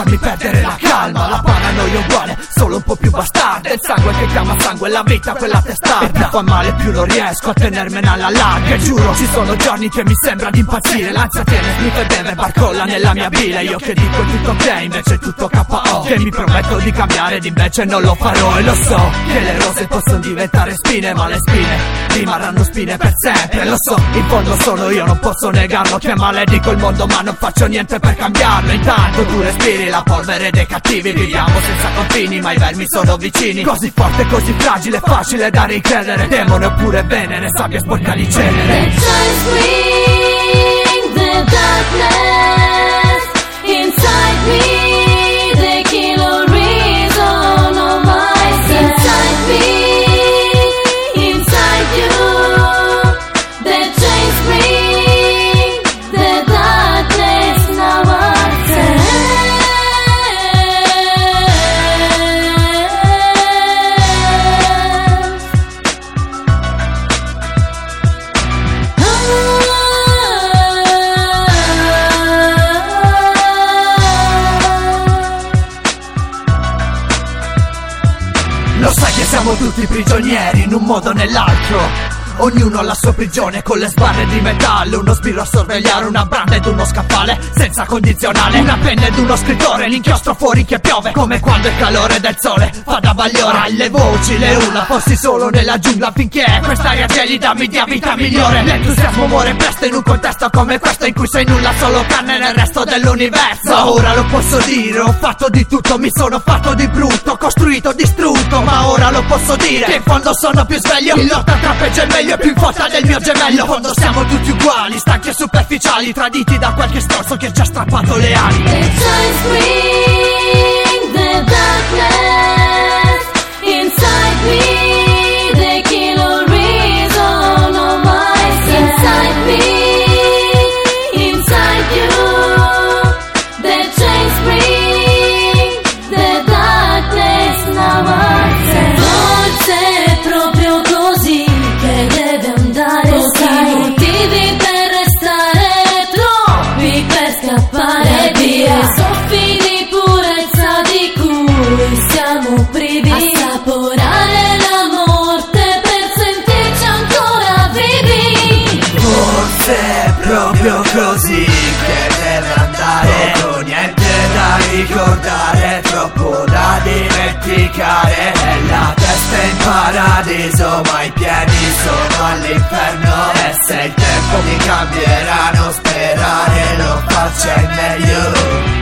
farmi perdere la calma. La paranoia è uguale, solo un po' più bastarda. Il sangue che chiama sangue, la vita quella testarda. E più fa male più lo riesco a tenermene alla larga. E giuro, ci sono giorni che mi sembra di impazzire. L'ansia tiene, mi beve, barcolla nella mia bile. Io che dico tutto ok, invece è tutto KO. Che mi prometto di cambiare ed invece non lo farò. E lo so, che le rose possono diventare spine, ma le spine rimarranno spine per sempre. Lo so, in fondo sono io, non posso negarlo, che maledico il mondo ma non faccio niente per cambiarlo. Intanto tu respiri la polvere dei cattivi. Viviamo senza confini, ma i vermi sono vicini. Così forte, così fragile, facile da ricredere. Demone oppure venere, sabbia sporca di cenere. The darkness inside me, they kill all reason of myself. Inside me, inside you, the chains bring the darkness now ourselves. Lo sai che siamo tutti prigionieri in un modo o nell'altro. Ognuno ha la sua prigione con le sbarre di metallo. Uno sbirro a sorvegliare una branda ed uno scaffale senza condizionale. Una penna ed uno scrittore, l'inchiostro fuori che piove, come quando il calore del sole fa da bagliore. Le voci, le urla, fossi solo nella giungla finché quest'aria gelida mi dia vita migliore. L'entusiasmo muore presto in un contesto come questo, in cui sei nulla, solo carne nel resto dell'universo. Ma ora lo posso dire, ho fatto di tutto, mi sono fatto di brutto, costruito, distrutto. Ma ora lo posso dire, che in fondo sono più sveglio. In lotta tra peggio e meglio, più in fotta del mio gemello. In fondo siamo tutti uguali, stanchi e superficiali, traditi da qualche stronzo che ci ha strappato le ali. The giants bring the darkness inside me, they kill all reason of myself. Inside me, inside you, the chains bring the darkness now ourselves. Forse è proprio così che deve andare. Pochi motivi per restare, troppi per scappare via. Soffi di purezza di cui siamo privi. Assaporare la morte per sentirci ancora vivi. Forse è proprio così che deve andare. Poco niente da ricordare, troppo da dimenticare. E la testa è in paradiso, ma i piedi sono all'inferno. E se il tempo mi cambierà, non sperare, lo faccio è meglio.